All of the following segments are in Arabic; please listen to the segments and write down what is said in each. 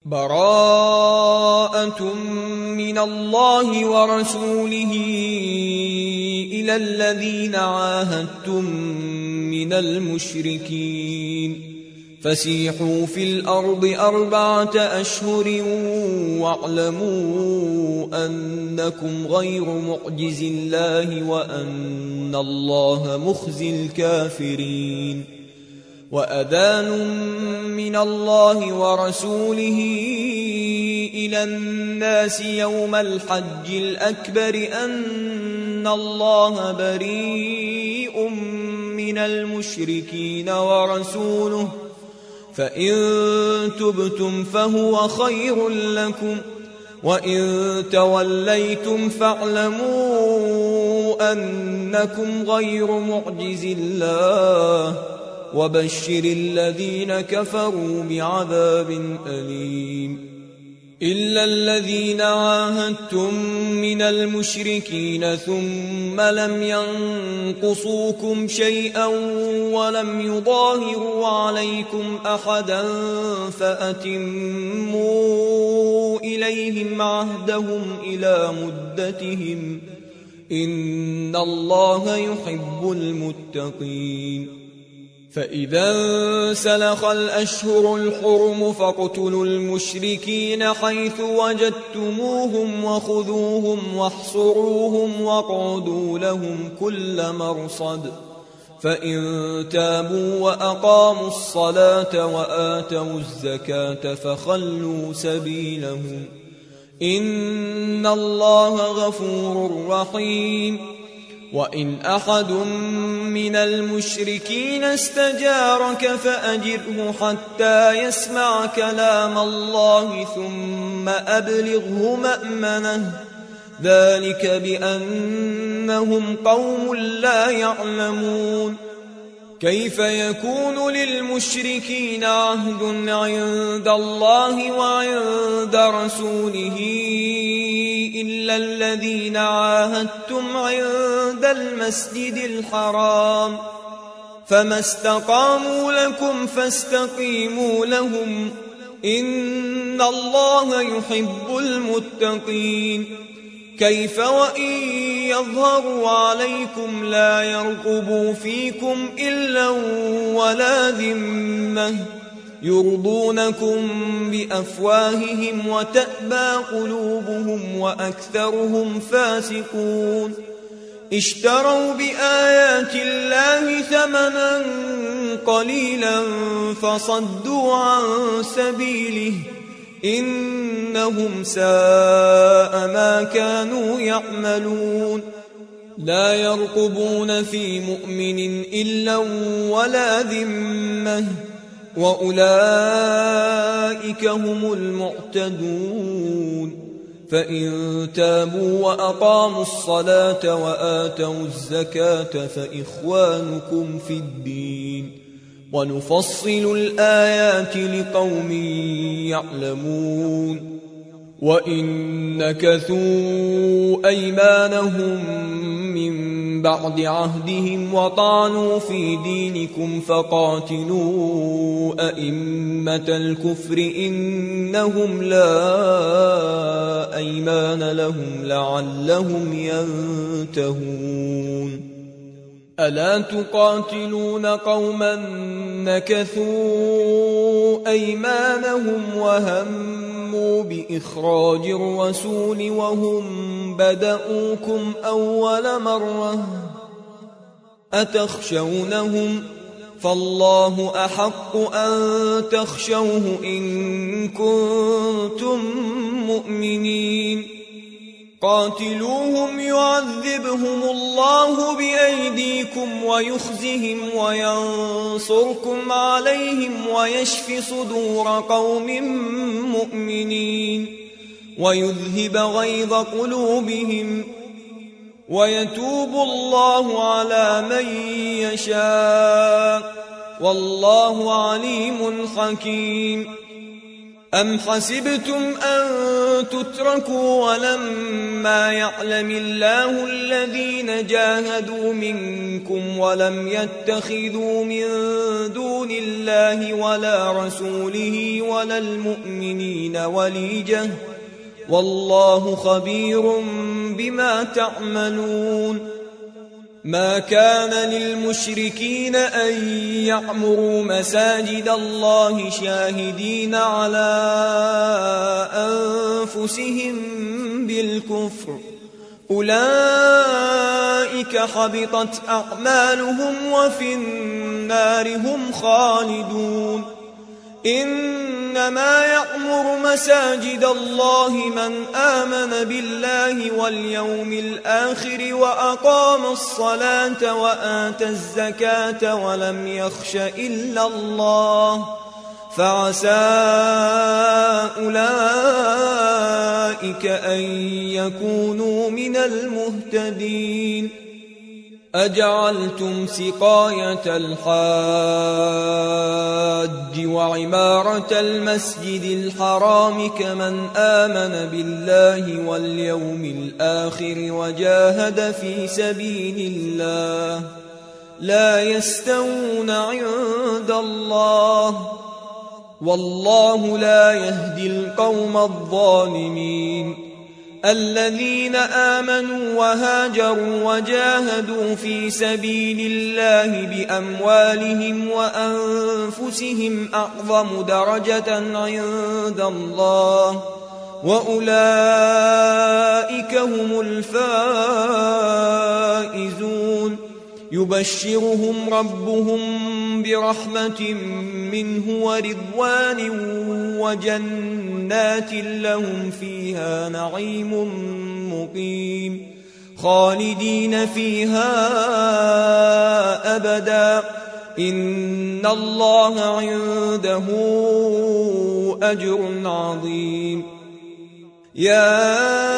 براءة من الله ورسوله إلى الذين عاهدتم من المشركين فسيحوا في الأرض 4 أشهر واعلموا أنكم غير معجز الله وأن الله مخزي الكافرين. وأذان من الله ورسوله إلى الناس يوم الحج الأكبر أن الله بريء من المشركين ورسوله فإن تبتم فهو خير لكم وإن توليتم فاعلموا أنكم غير معجز الله وبشر الذين كفروا بعذاب أليم. إلا الذين عاهدتم من المشركين ثم لم ينقصوكم شيئا ولم يظاهروا عليكم أحدا فأتموا إليهم عهدهم إلى مدتهم إن الله يحب المتقين. فإذا انسلخ الأشهر الحرم فاقتلوا المشركين حيث وجدتموهم وخذوهم واحصروهم واقعدوا لهم كل مرصد فإن تابوا وأقاموا الصلاة وآتوا الزكاة فخلوا سبيلهم إن الله غفور رحيم. وإن أحد من المشركين استجارك فأجره حتى يسمع كلام الله ثم أبلغه مأمنه ذلك بأنهم قوم لا يعلمون. كيف يكون للمشركين عهد عند الله وعند رسوله إلا الذين عاهدتم عند المسجد الحرام فما استقاموا لكم فاستقيموا لهم إن الله يحب المتقين. كيف وإن يظهروا عليكم لا يرقبوا فيكم إلا ولا ذمة يرضونكم بأفواههم وتأبى قلوبهم وأكثرهم فاسقون. اشتروا بآيات الله ثمنا قليلا فصدوا عن سبيله إنهم ساء ما كانوا يعملون. لا يرقبون في مؤمن إلا ولا ذمة وأولئك هم المعتدون. فإن تابوا وأقاموا الصلاة وآتوا الزكاة فإخوانكم في الدين ونفصل الآيات لقوم يعلمون. وإن نكثوا أيمانهم من بعد عهدهم وطعنوا في دينكم فقاتلوا أئمة الكفر إنهم لا أيمان لهم لعلهم ينتهون. ألا تقاتلون قوما نكثوا أيمانهم وهموا بإخراج الرسول وهم بدؤوكم أول مرة أتخشونهم فالله أحق أن تخشوه إن كنتم مؤمنين. قاتلوهم يعذبهم الله بأيديكم ويخزهم وينصركم عليهم ويشف صدور قوم مؤمنين ويذهب غيظ قلوبهم ويتوب الله على من يشاء والله عليم حكيم. أم حسبتم أن تتركوا ولما يعلم الله الذين جاهدوا منكم ولم يتخذوا من دون الله ولا رسوله ولا المؤمنين وليجة والله خبير بما تعملون ما كان للمشركين أن يعمروا مساجد الله شاهدين على أنفسهم بالكفر أولئك حبطت أعمالهم وفي النار هم خالدون إنما يعمر مساجد الله من آمن بالله واليوم الآخر وأقام الصلاة وآتى الزكاة ولم يخش إلا الله فعسى أولئك أن يكونوا من المهتدين أجعلتم سقاية الحاج وعمارة المسجد الحرام كمن آمن بالله واليوم الآخر وجاهد في سبيل الله لا يستوون عند الله والله لا يهدي القوم الظالمين الذين آمنوا وهاجروا وجاهدوا في سبيل الله بأموالهم وأنفسهم أعظم درجة عند الله وأولئك هم الفائزون يبشرهم ربهم برحمة منه ورضوان وجنات لهم فيها نعيم مقيم خالدين فيها أبدا إن الله عنده أجر عظيم يا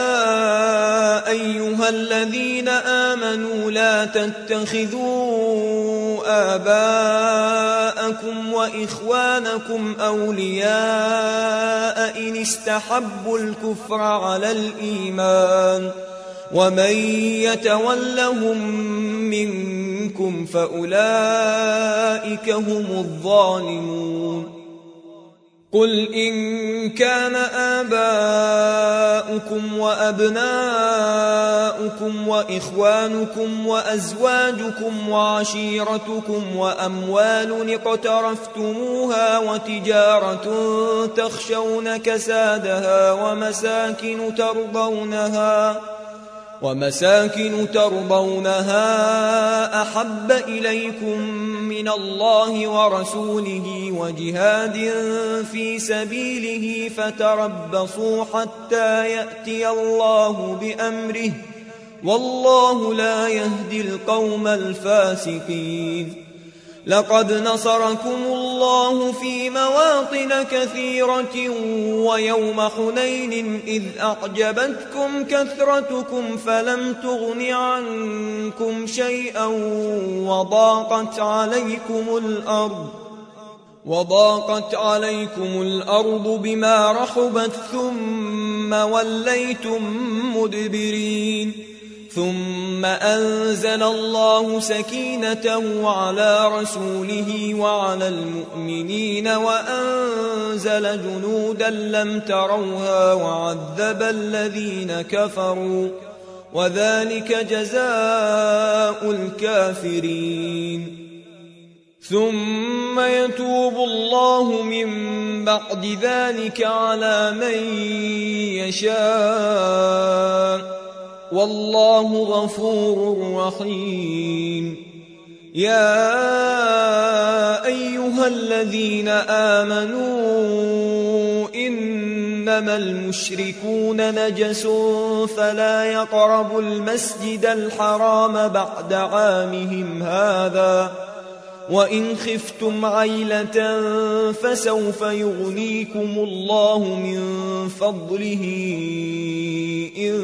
أيها الذين آمنوا لا تتخذوا آباءكم وإخوانكم أولياء إن استحبوا الكفر على الإيمان ومن يتولهم منكم فأولئك هم الظالمون قل إن كان آباؤكم وأبناؤكم وإخوانكم وأزواجكم وعشيرتكم وأموال اقترفتموها وتجارة تخشون كسادها ومساكن ترضونها أحب إليكم من الله ورسوله وجهاد في سبيله فتربصوا حتى يأتي الله بأمره والله لا يهدي القوم الفاسقين لقد نصركم الله في مواطن كثيرة ويوم حنين إذ أعجبتكم كثرتكم فلم تغن عنكم شيئا وضاقت عليكم الأرض بما رحبت ثم وليتم مدبرين ثم أنزل الله سكينته على رسوله وعلى المؤمنين وأنزل جنودا لم تروها وعذب الذين كفروا وذلك جزاء الكافرين ثم يتوب الله من بعد ذلك على من يشاء والله غفور رحيم يا أيها الذين آمنوا إنما المشركون نجس فلا يقربوا المسجد الحرام بعد عامهم هذا وإن خفتم عيلة فسوف يغنيكم الله من فضله إن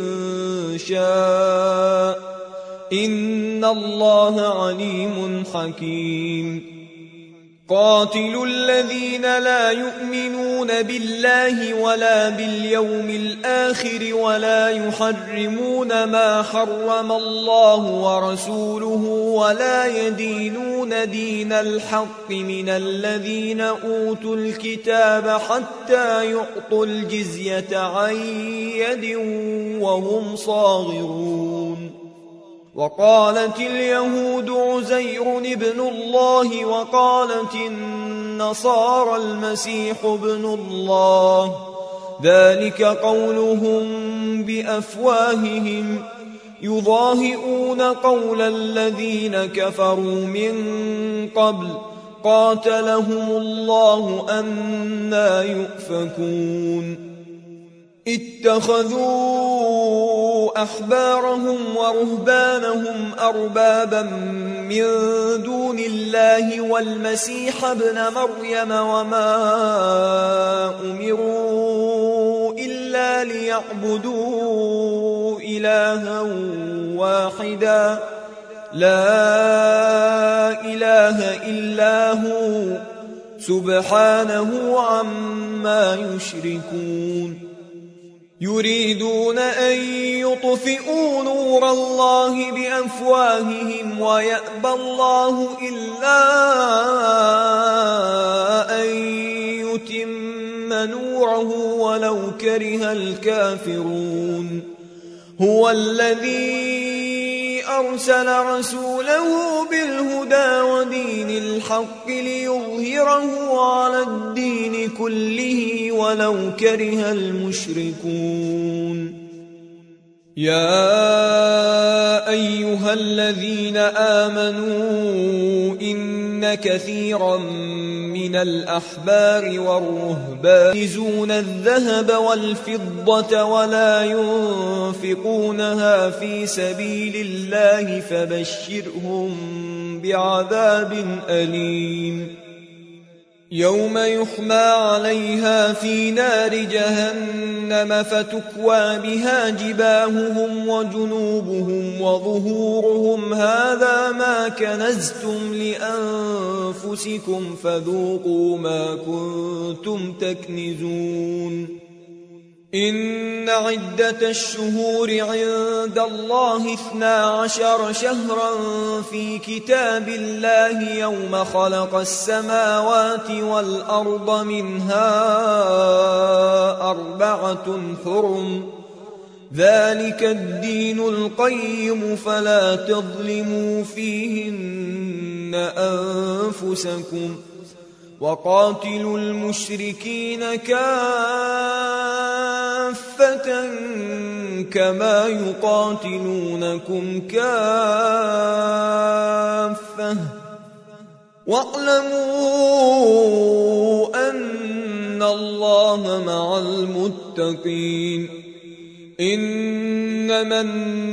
شاء إن الله عليم حكيم قاتلوا الذين لا يؤمنون بالله ولا باليوم الآخر ولا يحرمون ما حرم الله ورسوله ولا يدينون دين الحق من الذين أوتوا الكتاب حتى يعطوا الجزية عن يد وهم صاغرون. وقالت اليهود عزير ابن الله وقالت النصارى المسيح ابن الله، ذلك قولهم بأفواههم يضاهئون قول الذين كفروا من قبل قاتلهم الله أنى يؤفكون. اتخذوا أحبارهم ورهبانهم أربابا من دون الله والمسيح ابن مريم وما أمروا إلا ليعبدوا إلها واحدا لا إله إلا هو سبحانه عما يشركون. يريدون أن يطفئوا نور الله بأفواههم ويأبى الله إلا أن يتم نوره ولو كره الكافرون. هو الذي أرسل رسوله بالهدى ودين الحق ليظهره على الدين كله ولو كره المشركون. يا أيها الذين آمنوا إن كثيرا من الأحبار والرهبان يكنزون الذهب والفضة ولا ينفقونها في سبيل الله فبشرهم بعذاب أليم. يوم يحمى عليها في نار جهنم فتكوى بها جباههم وجنوبهم وظهورهم هذا ما كنزتم لأنفسكم فذوقوا ما كنتم تكنزون. إن عدة الشهور عند الله 12 شهرا في كتاب الله يوم خلق السماوات والأرض منها 4 حرم ذلك الدين القيم فلا تظلموا فيهن أنفسكم وقاتلوا المشركين كافة كما يقاتلونكم كافة واعلموا أن الله مع المتقين. إنما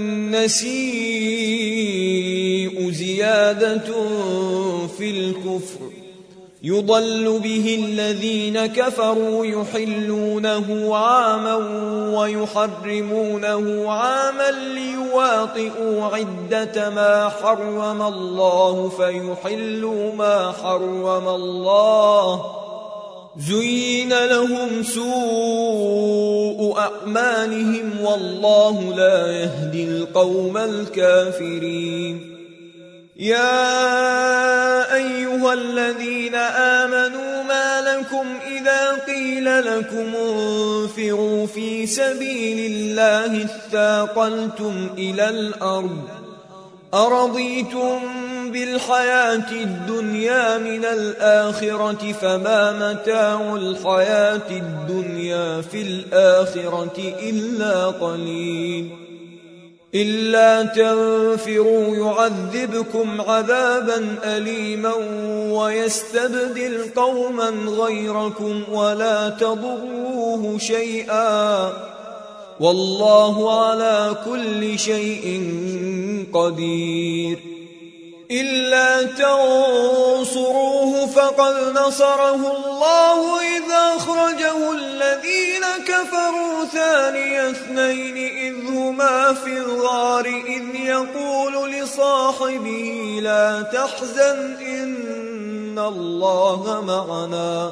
النسيء زيادة في الكفر يضل به الذين كفروا يحلونه عاما ويحرمونه عاما ليواطئوا عدة ما حرم الله فيحلوا ما حرم الله. زين لهم سوء أعمالهم والله لا يهدي القوم الكافرين. يا أيها الذين آمنوا ما لكم إذا قيل لكم انفروا في سبيل الله اثاقلتم إلى الأرض أرضيتم بالحياة الدنيا من الآخرة فما متاع الحياة الدنيا في الآخرة إلا قليل. إلا تنفروا يعذبكم عذابا أليما ويستبدل قوما غيركم ولا تضروه شيئا والله على كل شيء قدير. إلا تنصروه فقد نصره الله إذا أخرجه الذين كفروا ثاني اثنين إذ هما في الغار إذ يقول لصاحبه لا تحزن إن إن الله معنا.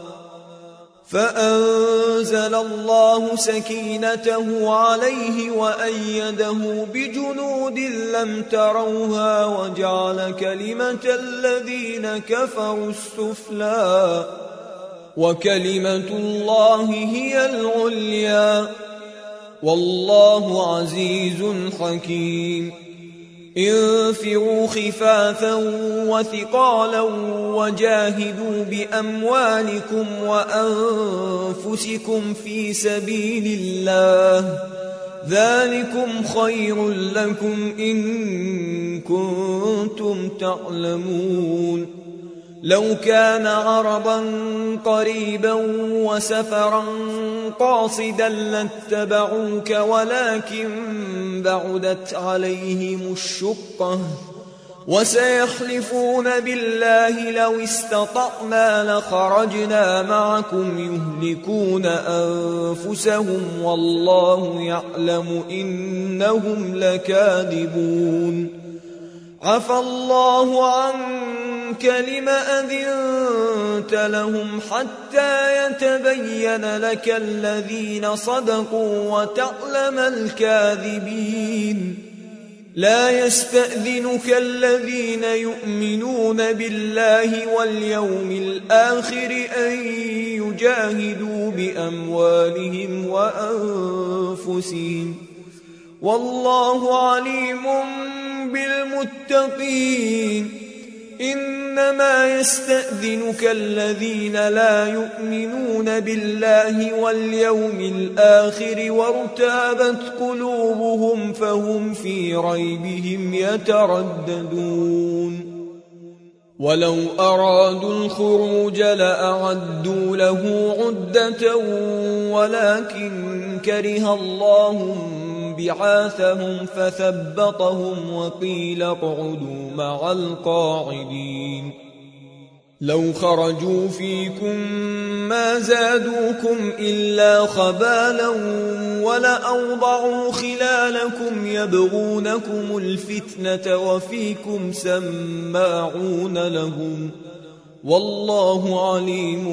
فأنزل الله سكينته عليه وأيده بجنود لم تروها وجعل كلمة الذين كفروا السفلى وكلمة الله هي العليا والله عزيز حكيم. انفروا خفافا وثقالا وجاهدوا بأموالكم وأنفسكم في سبيل الله ذلكم خير لكم إن كنتم تعلمون. لو كان عرضا قريبا وسفرا قاصدا لاتبعوك ولكن بعدت عليهم الشقة وسيحلفون بالله لو استطعنا لخرجنا معكم يهلكون أنفسهم والله يعلم إنهم لكاذبون. عفى الله عنك لم أذنت لهم حتى يتبين لك الذين صدقوا وتعلم الكاذبين. لا يستأذنك الذين يؤمنون بالله واليوم الآخر أن يجاهدوا بأموالهم وأنفسهم والله عليم بالمتقين. إنما يستأذنك الذين لا يؤمنون بالله واليوم الآخر وارتابت قلوبهم فهم في ريبهم يترددون. ولو أرادوا الخروج لأعدوا له عدة ولكن كره الله بعاثهم فثبطهم وقيل اقعدوا مع القاعدين. لو خرجوا فيكم ما زادوكم إلا خبالا ولأوضعوا خلالكم يبغونكم الفتنة وفيكم سماعون لهم والله عليم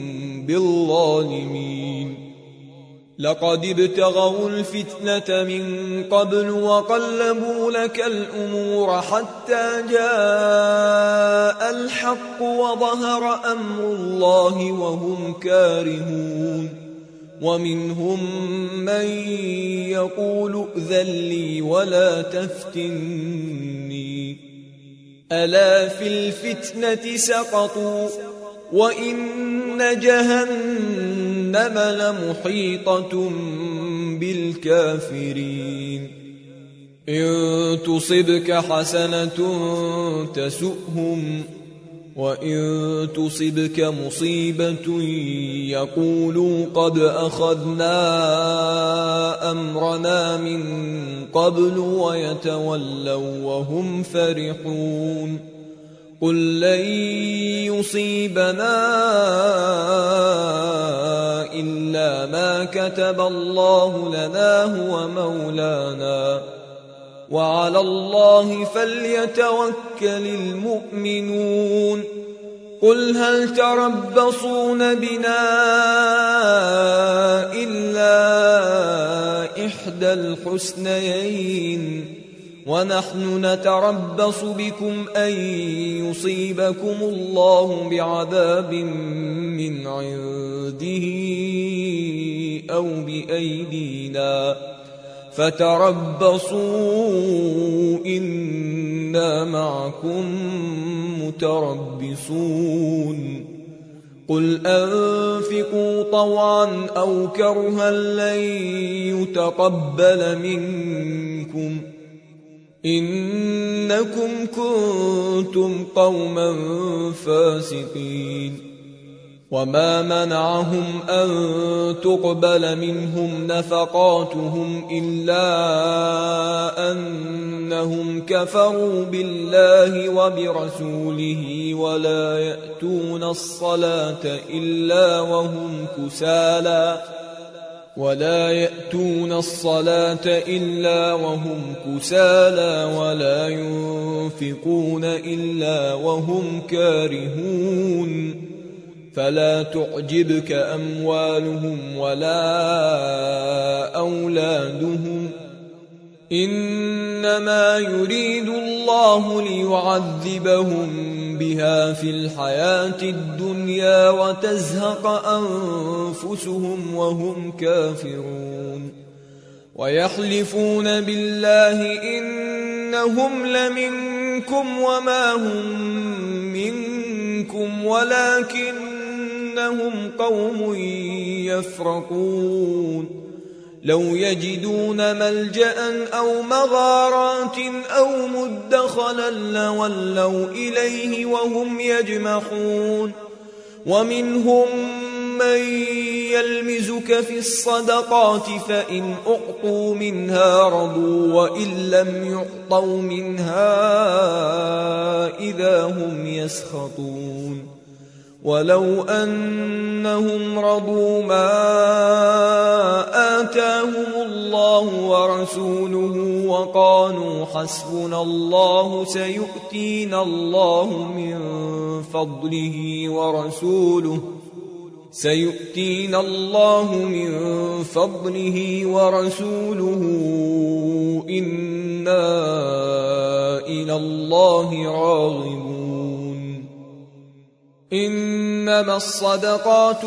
بالظالمين. لقد ابتغوا الفتنة من قبل وقلبوا لك الأمور حتى جاء الحق وظهر أمر الله وهم كارهون. ومنهم من يقول ائذن لي ولا تفتني ألا في الفتنة سقطوا وإن جهنم لمحيطة بالكافرين. إن تصبك حسنة تسؤهم وإن تصبك مصيبة يقولوا قد أخذنا أمرنا من قبل ويتولوا وهم فرحون. قل لن يصيبنا إلا ما كتب الله لنا هو مولانا وعلى الله فليتوكل المؤمنون. قل هل تربصون بنا إلا إحدى الحسنيين ونحن نتربص بكم أن يصيبكم الله بعذاب من عنده أو بأيدينا فتربصوا إنا معكم متربصون. قل أنفقوا طوعا أو كرها لن يتقبل منكم إنكم كنتم قوما فاسقين. وما منعهم أن تقبل منهم نفقاتهم إلا أنهم كفروا بالله وبرسوله ولا يأتون الصلاة إلا وهم كسالى ولا يأتون الصلاة إلا وهم كسالى ولا ينفقون إلا وهم كارهون فلا تعجبك أموالهم ولا أولادهم إنما يريد الله ليعذبهم بها في الحياة الدنيا وتزهق أنفسهم وهم كافرون ويحلفون بالله إنهم لمنكم وما هم منكم ولكنهم قوم يفرقون لو يجدون ملجأ أو مغارات أو مدخلا لولوا إليه وهم يجمحون ومنهم من يلمزك في الصدقات فإن أعطوا منها رضوا وإن لم يعطوا منها إذا هم يسخطون ولو أنهم رضوا ما آتاهم الله ورسوله وقالوا حسبنا الله سيؤتينا الله من فضله ورسوله إنا إلى الله راغبون إنما الصدقات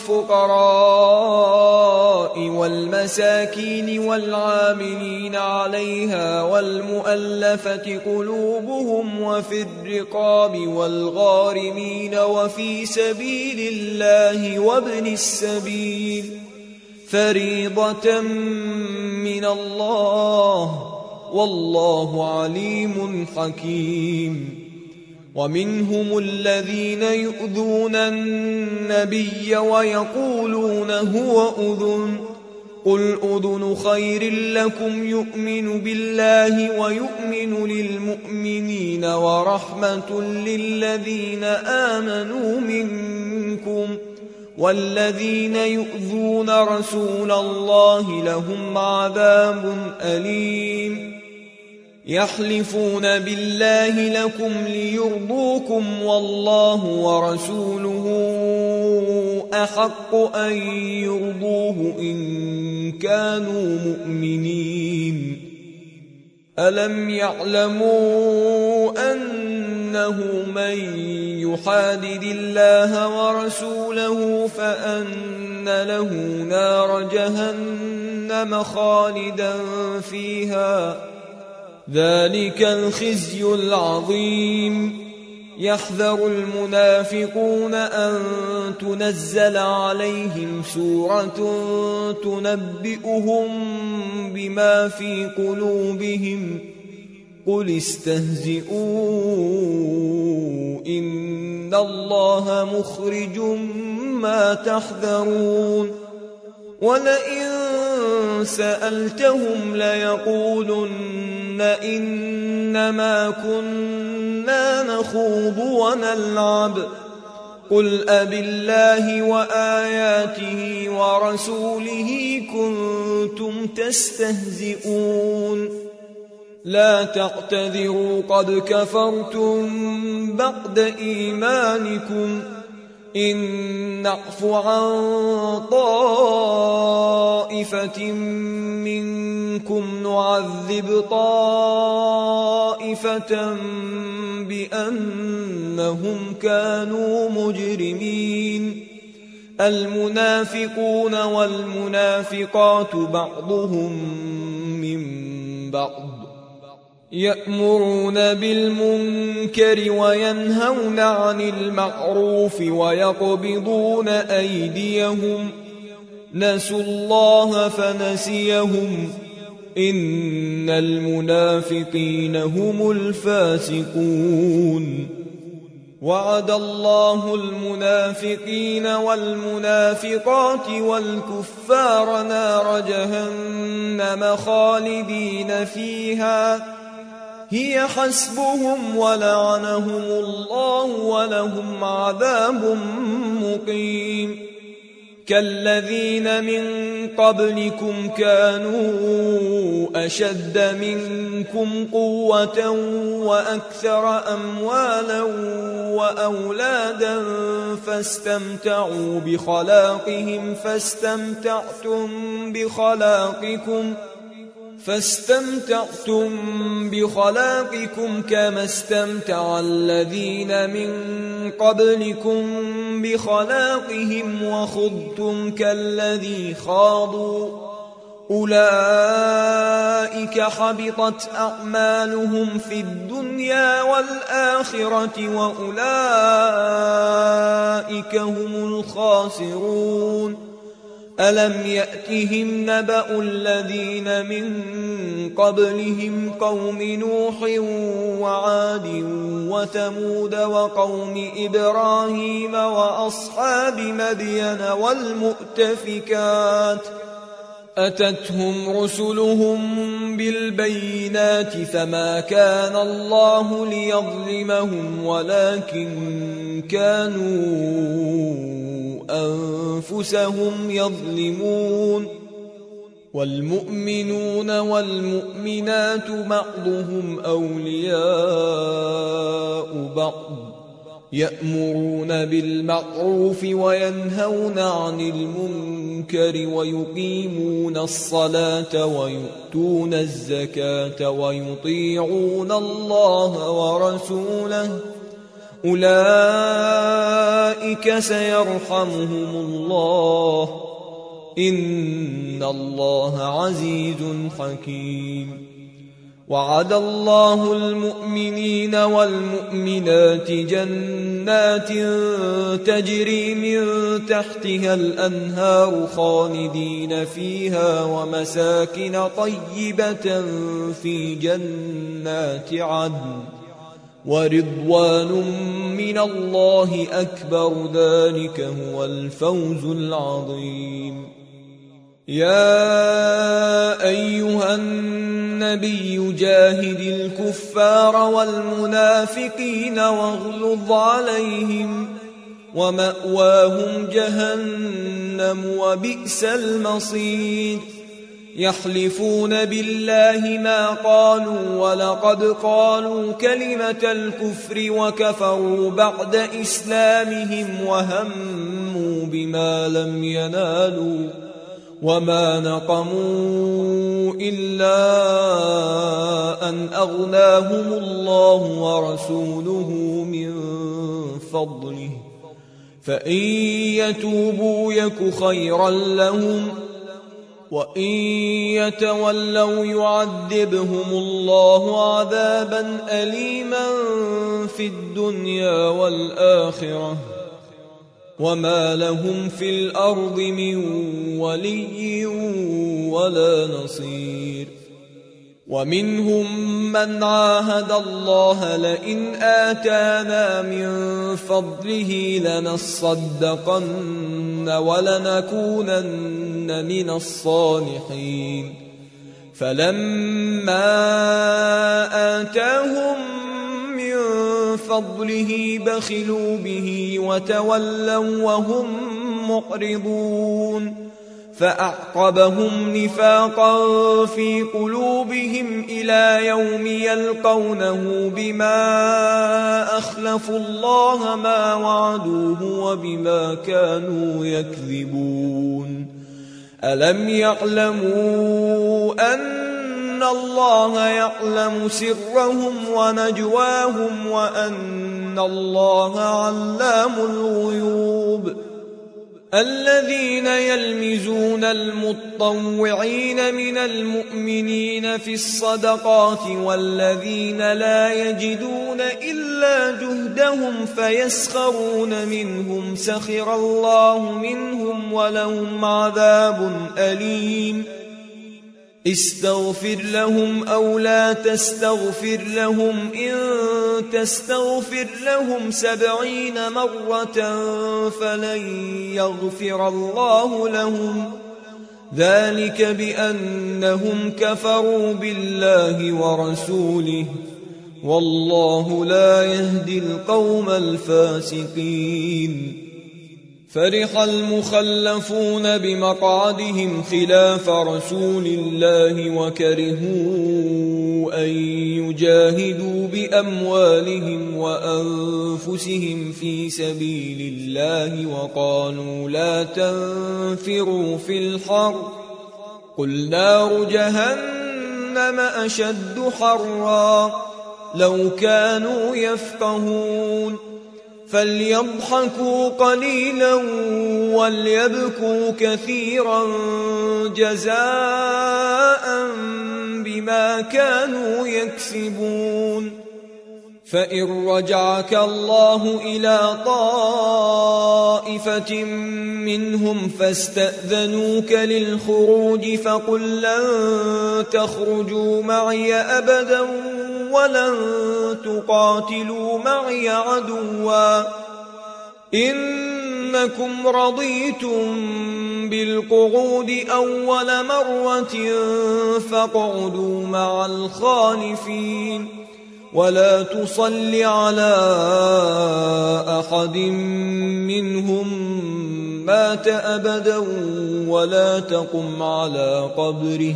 للفقراء والمساكين والعاملين عليها والمؤلفة قلوبهم وفي الرقاب والغارمين وفي سبيل الله وابن السبيل فريضة من الله والله عليم حكيم ومنهم الذين يؤذون النبي ويقولون هو أذن قل أذن خير لكم يؤمن بالله ويؤمن للمؤمنين ورحمة للذين آمنوا منكم والذين يؤذون رسول الله لهم عذاب أليم يحلفون بالله لكم ليرضوكم والله ورسوله أحق أن يرضوه إن كانوا مؤمنين ألم يعلموا أنه من يحادد الله ورسوله فأن له نار جهنم خالدا فيها ذلك الخزي العظيم يحذر المنافقون أن تنزل عليهم سورة تنبئهم بما في قلوبهم قل استهزئوا إن الله مخرج ما تحذرون ولئن سألتهم ليقولن إنما كنا نخوض ونلعب قل أبالله وآياته ورسوله كنتم تستهزئون لا تعتذروا قد كفرتم بعد إيمانكم إن نعف عن طائفة منكم نعذب طائفة بأنهم كانوا مجرمين المنافقون والمنافقات بعضهم من بعض يأمرون بالمنكر وينهون عن المعروف ويقبضون أيديهم نسوا الله فنسيهم إن المنافقين هم الفاسقون وعد الله المنافقين والمنافقات والكفار نار جهنم خالدين فيها هي حسبهم ولعنهم الله ولهم عذاب مقيم كالذين من قبلكم كانوا أشد منكم قوة وأكثر أموالا وأولادا فاستمتعوا بخلاقهم كما استمتع الذين من قبلكم بخلاقهم وخضتم كالذي خاضوا أولئك حبطت أعمالهم في الدنيا والآخرة وأولئك هم الخاسرون ألم يأتهم نبأ الذين من قبلهم قوم نوح وعاد وثمود وقوم إبراهيم وأصحاب مدين والمؤتفكات أتتهم رسلهم بالبينات فما كان الله ليظلمهم ولكن كانوا أنفسهم يظلمون والمؤمنون والمؤمنات بعضهم أولياء بعض يأمرون بالمعروف وينهون عن المنكر ويقيمون الصلاة ويؤتون الزكاة ويطيعون الله ورسوله أولئك سيرحمهم الله إن الله عزيز حكيم وعد الله المؤمنين والمؤمنات جنات تجري من تحتها الأنهار خالدين فيها ومساكن طيبة في جنات عدن ورضوان من الله أكبر ذلك هو الفوز العظيم يا أيها النبي جاهد الكفار والمنافقين واغلظ عليهم ومأواهم جهنم وبئس المصير يحلفون بالله ما قالوا ولقد قالوا كلمة الكفر وكفروا بعد إسلامهم وهموا بما لم ينالوا وما نقموا إلا أن أغناهم الله ورسوله من فضله فإن يتوبوا يك خيرا لهم وإن يتولوا يعذبهم الله عذابا أليما في الدنيا والآخرة وما لهم في الأرض من ولي ولا نصير ومنهم من عاهد الله لئن آتانا من فضله لنصدقن ولنكونن من الصالحين فلما آتاهم من فضله بخلوا به وتولوا وهم معرضون فأعقبهم نفاقا في قلوبهم إلى يوم يلقونه بما أخلفوا الله ما وعدوه وبما كانوا يكذبون ألم يعلموا أن الله يعلم سرهم ونجواهم وأن الله علام الغيوب الذين يلمزون المطوعين من المؤمنين في الصدقات والذين لا يجدون إلا جهدهم فيسخرون منهم سخر الله منهم ولهم عذاب أليم استغفر لهم أو لا تستغفر لهم إن تستغفر لهم 70 مرة فلن يغفر الله لهم ذلك بأنهم كفروا بالله ورسوله والله لا يهدي القوم الفاسقين فرح المخلفون بمقعدهم خلاف رسول الله وكرهوا أن يجاهدوا بأموالهم وأنفسهم في سبيل الله وقالوا لا تنفروا في الحر قل نار جهنم أشد حرا لو كانوا يفقهون فليضحكوا قليلا وليبكوا كثيرا جزاء بما كانوا يكسبون فإن رجعك الله إلى طائفة منهم فاستأذنوك للخروج فقل لن تخرجوا معي أبدا ولن تقاتلوا معي عدوا إنكم رضيتم بالقعود أول مرة فاقعدوا مع الخالفين ولا تصل على أحد منهم مات أبدا ولا تقم على قبره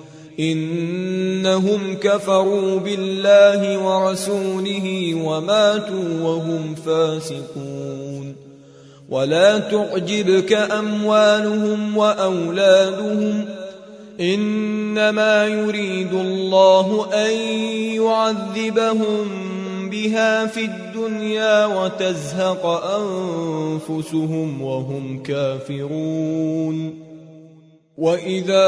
إنهم كفروا بالله ورسوله وماتوا وهم فاسقون ولا تعجبك أموالهم وأولادهم إنما يريد الله أن يعذبهم بها في الدنيا وتزهق أنفسهم وهم كافرون وإذا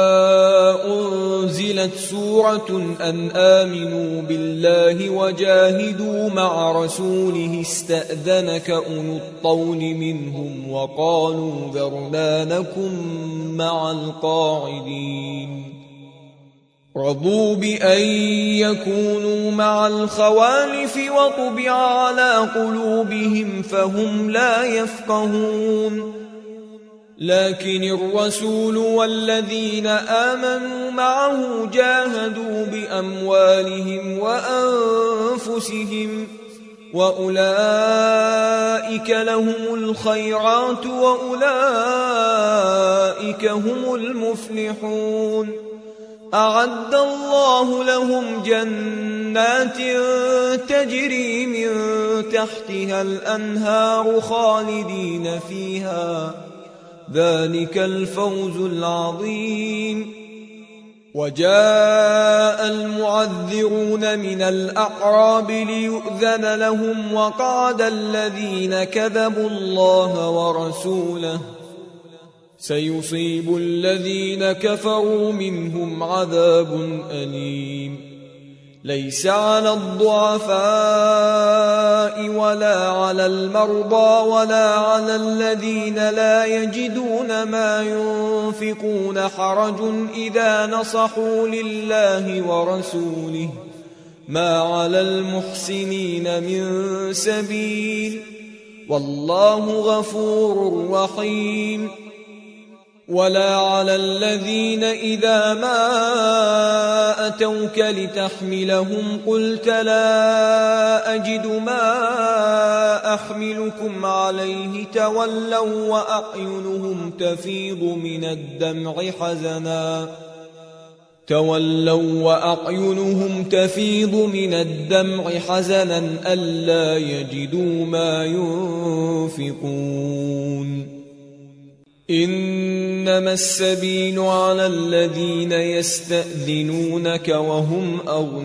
أنزلت سورة أن آمنوا بالله وجاهدوا مع رسوله استأذنك أولو الطول منهم وقالوا ذرنا نكن مع القاعدين رضوا بأن يكونوا مع الخوالف وطبع على قلوبهم فهم لا يفقهون لكن الرسول والذين آمنوا معه جاهدوا بأموالهم وأنفسهم وأولئك لهم الخيرات وأولئك هم المفلحون أعد الله لهم جنات تجري من تحتها الأنهار خالدين فيها ذلك الفوز العظيم وجاء المعذرون من الأعراب ليؤذن لهم وقعد الذين كذبوا الله ورسوله سيصيب الذين كفروا منهم عذاب أليم ليس على الضعفاء ولا على المرضى ولا على الذين لا يجدون ما ينفقون حرج إذا نصحوا لله ورسوله ما على المحسنين من سبيل والله غفور رحيم ولا على الذين إذا ما أتوك لتحملهم قلت لا أجد ما أحملكم عليه تولوا وأعينهم تفيض من الدمع حزنا ألا يجدوا ما ينفقون إنما السبيل على الذين يستأذنونك وهم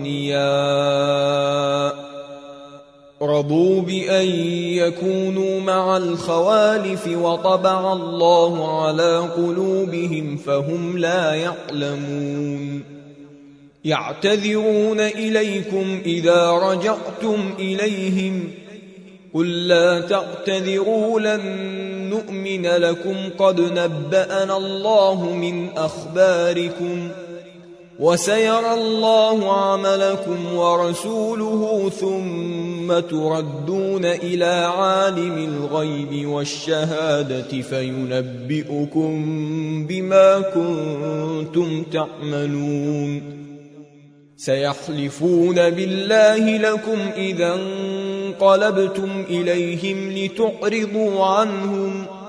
أغنياء رضوا بأن يكونوا مع الخوالف وطبع الله على قلوبهم فهم لا يعلمون يعتذرون إليكم إذا رجعتم إليهم قل لا تعتذروا لن نؤمن لكم قد نبأنا الله من أخباركم وسيرى الله عملكم ورسوله ثم تردون إلى عالم الغيب والشهادة فينبئكم بما كنتم تعملون سيحلفون بالله لكم إذا انقلبتم إليهم لتعرضوا عنهم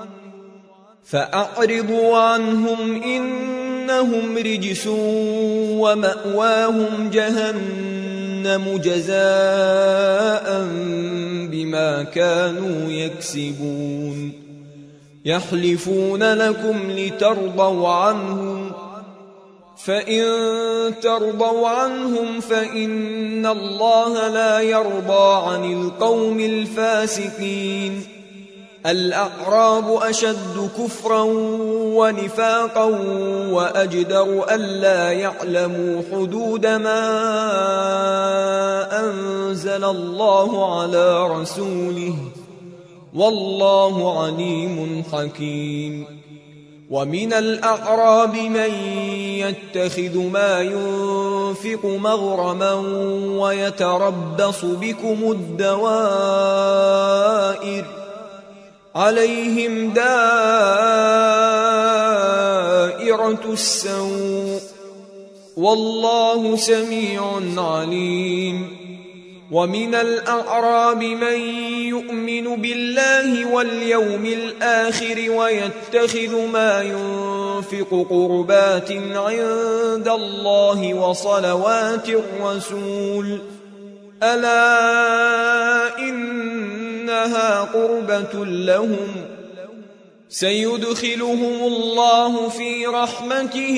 فأعرضوا عنهم إنهم رجس ومأواهم جهنم جزاء بما كانوا يكسبون يحلفون لكم لترضوا عنهم فإن ترضوا عنهم فإن الله لا يرضى عن القوم الفاسقين الأعراب أشد كفرا ونفاقا وأجدر ألا يعلموا حدود ما أنزل الله على رسوله والله عليم حكيم ومن الأعراب من يتخذ ما ينفق مغرما ويتربص بكم الدوائر عليهم دائرة السوء والله سميع عليم ومن الأعراب من يؤمن بالله واليوم الآخر ويتخذ ما ينفق قربات عند الله وصلوات الرسول ألا إنها قربة لهم سيدخلهم الله في رحمته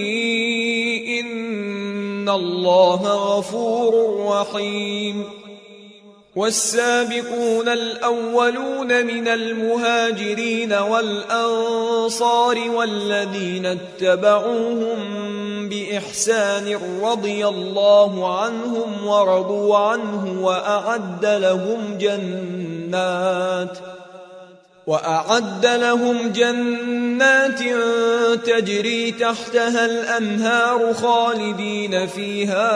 إن الله غفور رحيم والسابقون الأولون من المهاجرين والأنصار والذين اتبعوهم بإحسان رضي الله عنهم ورضوا عنه وأعد لهم جنات تجري تحتها الأنهار خالدين فيها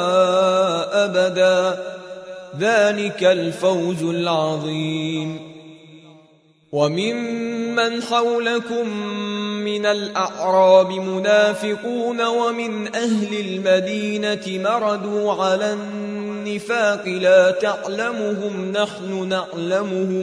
أبدا ذلك الفوز العظيم وممن حولكم من الأعراب منافقون ومن أهل المدينة مردوا على النفاق لا تعلمهم نحن نعلمهم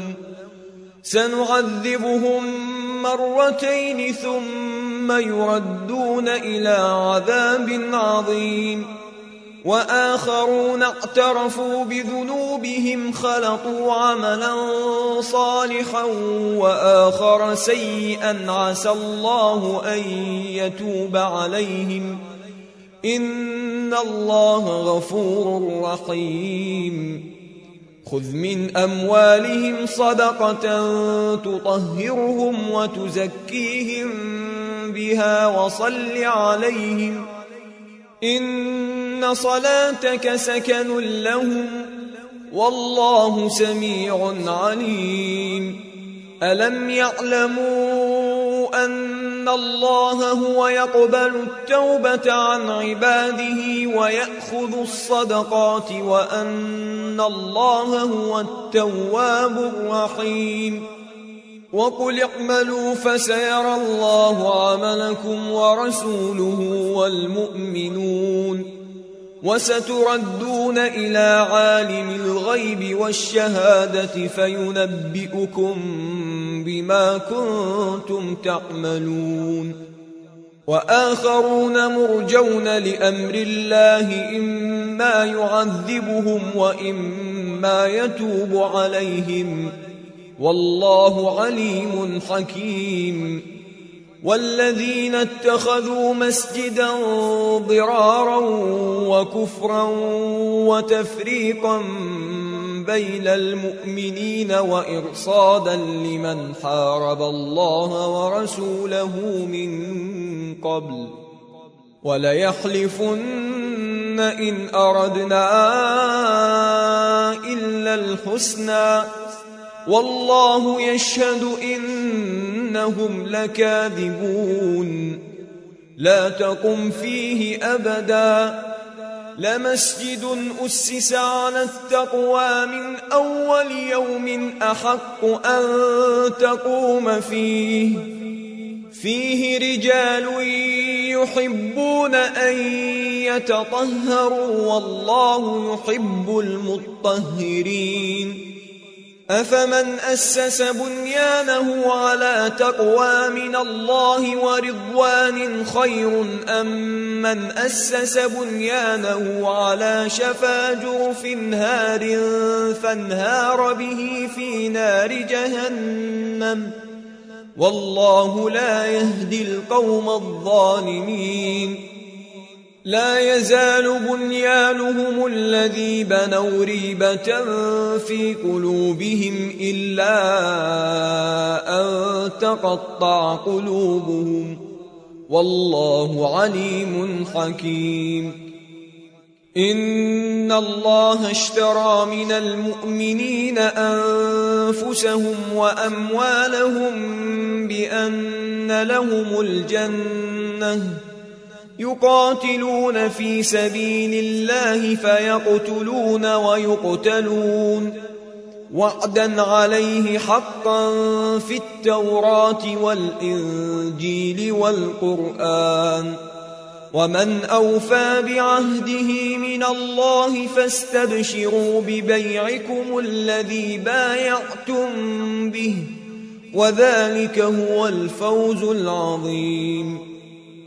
سنعذبهم مرتين ثم يردون إلى عذاب عظيم وآخرون اعترفوا بذنوبهم خلطوا عملا صالحا وآخر سيئا عسى الله أن يتوب عليهم إن الله غفور رحيم خذ من أموالهم صدقة تطهرهم وتزكيهم بها وصل عليهم إن صلاتك سكن لهم والله سميع عليم ألم يعلموا أن الله هو يقبل التوبة عن عباده ويأخذ الصدقات وأن الله هو التواب الرحيم وقل اعملوا فسيرى الله عملكم ورسوله والمؤمنون وستردون إلى عالم الغيب والشهادة فينبئكم بما كنتم تعملون وآخرون مرجون لأمر الله إما يعذبهم وإما يتوب عليهم والله عليم حكيم والذين اتخذوا مسجدا ضرارا وكفرا وتفريقا بين المؤمنين وإرصادا لمن حارب الله ورسوله من قبل وليحلفن إن أردنا إلا الحسنى والله يشهد إنهم لكاذبون لا تقم فيه أبدا لمسجد أسس على التقوى من أول يوم أحق أن تقوم فيه رجال يحبون أن يتطهروا والله يحب المطهرين أفمن أسس بنيانه على تقوى من الله ورضوان خير أم من أسس بنيانه على شفا جرف هار فانهار به في نار جهنم والله لا يهدي القوم الظالمين لا يزال بنيانهم الذي بنوا ريبة في قلوبهم إلا أن تقطع قلوبهم والله عليم حكيم إن الله اشترى من المؤمنين أنفسهم وأموالهم بأن لهم الجنة يقاتلون في سبيل الله فيقتلون ويقتلون وعدا عليه حقا في التوراة والإنجيل والقرآن ومن أوفى بعهده من الله فاستبشروا ببيعكم الذي بايعتم به وذلك هو الفوز العظيم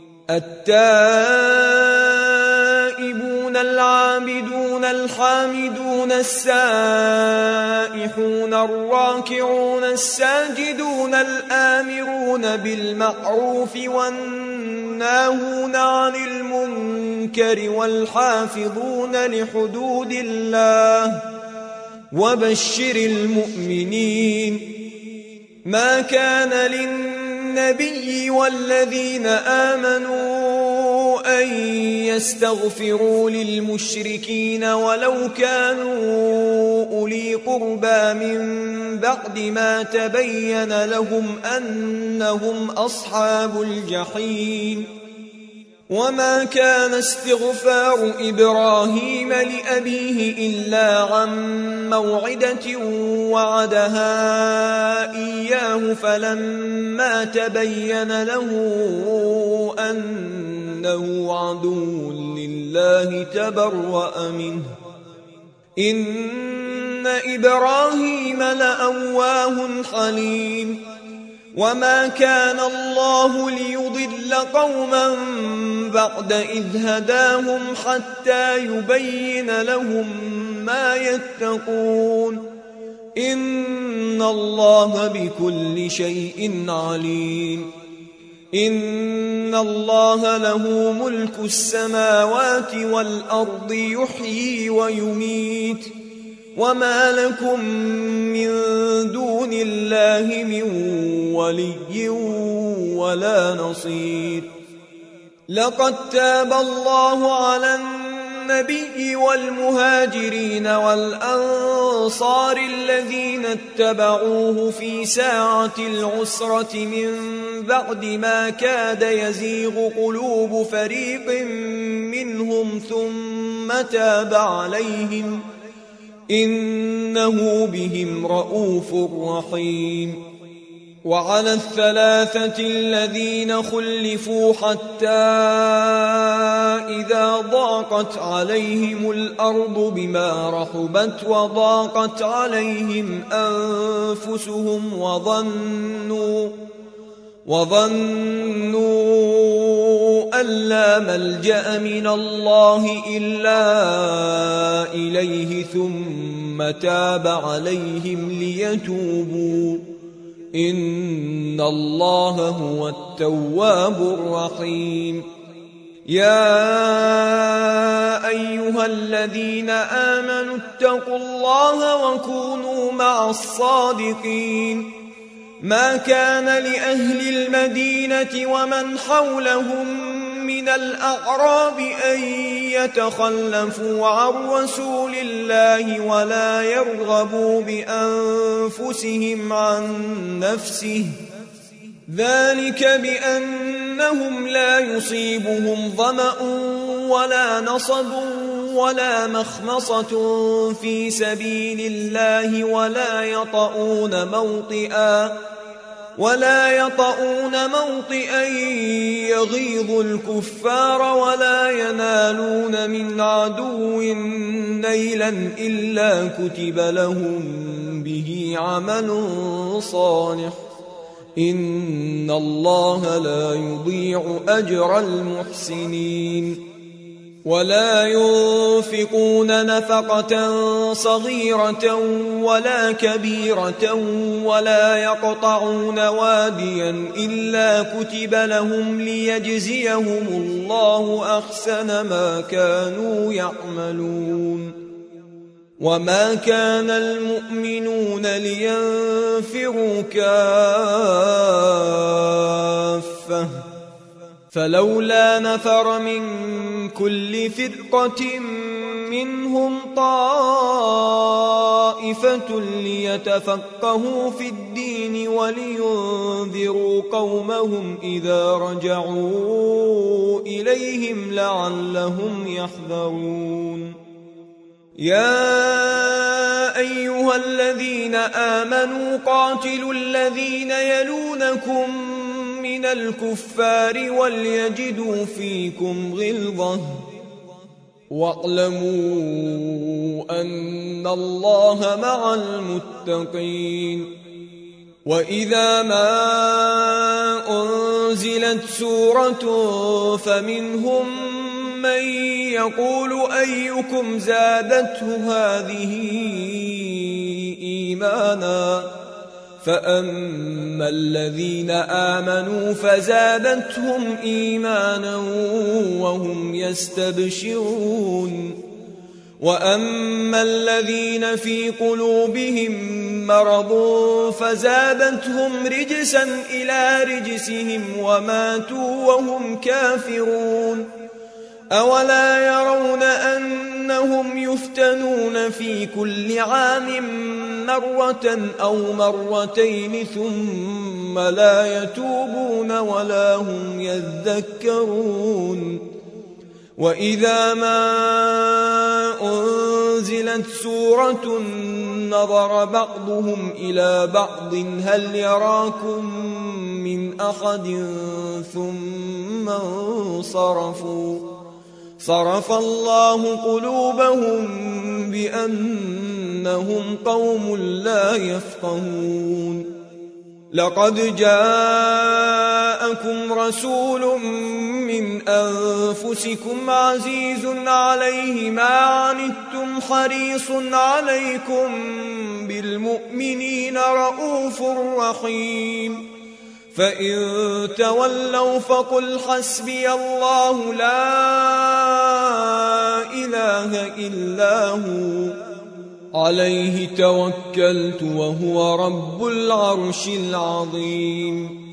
التائبون العابدون الحامدون السائحون الراكعون الساجدون الآمرون بالمعروف والناهون عن المنكر والحافظون لحدود الله وبشر المؤمنين ما كان للنبي والذين آمنوا أن يستغفروا للمشركين ولو كانوا أولي قربى من بعد ما تبين لهم أنهم أصحاب الجحيم وما كان استغفار إبراهيم لأبيه إلا عن موعدة وعدها إياه فلما تبين له أنه عدو لله تبرأ منه إن إبراهيم لأواه حليم وما كان الله ليضل قوما بعد إذ هداهم حتى يبين لهم ما يتقون إن الله بكل شيء عليم إن الله له ملك السماوات والأرض يحيي ويميت وما لكم من دون الله من ولي ولا نصير لقد تاب الله على النبي والمهاجرين والأنصار الذين اتبعوه في ساعة العسرة من بعد ما كاد يزيغ قلوب فريق منهم ثم تاب عليهم إنه بهم رءوف رحيم وعلى الثلاثة الذين خلفوا حتى إذا ضاقت عليهم الأرض بما رحبت وضاقت عليهم أنفسهم وظنوا أن لا ملجأ من الله إلا إليه ثم تاب عليهم ليتوبوا إن الله هو التواب الرحيم يا أيها الذين آمنوا اتقوا الله وكونوا مع الصادقين ما كان لأهل المدينة ومن حولهم من الأعراب أن يتخلفوا عن رسول الله ولا يرغبوا بأنفسهم عن نفسه ذلك بأنهم لا يصيبهم ظمأ ولا نصب ولا مخمصة في سبيل الله ولا يطؤون موطئا يغيظ الكفار ولا ينالون من عدو نيلا إلا كتب لهم به عمل صالح إن الله لا يضيع أجر المحسنين ولا ينفقون نفقة صغيرة ولا كبيرة ولا يقطعون واديا إلا كتب لهم ليجزيهم الله أحسن ما كانوا يعملون وما كان المؤمنون لينفروا كافة فلولا نفر من كل فرقة منهم طائفة ليتفقهوا في الدين ولينذروا قومهم إذا رجعوا إليهم لعلهم يحذرون يا أيها الذين آمنوا قاتلوا الذين يلونكم من الكفار وليجدوا فيكم غلظة واعلموا أن الله مع المتقين وإذا ما أنزلت سورة فمنهم من يقول أيكم زادته هذه إيمانا فأما الذين آمنوا فزادتهم إيمانا وهم يستبشرون وأما الذين في قلوبهم مرض فزادتهم رجسا إلى رجسهم وماتوا وهم كافرون أولا يرون أنهم يفتنون في كل عام مرة أو مرتين ثم لا يتوبون ولا هم يذكرون وإذا ما أنزلت سورة نظر بعضهم إلى بعض هل يراكم من أحد ثم انصرفوا صرف الله قلوبهم بأنهم قوم لا يفقهون لقد جاءكم رسول من أنفسكم عزيز عليه ما عنتم حريص عليكم بالمؤمنين رؤوف رحيم فإن تولوا فقل حسبي الله لا إله إلا هو عليه توكلت وهو رب العرش العظيم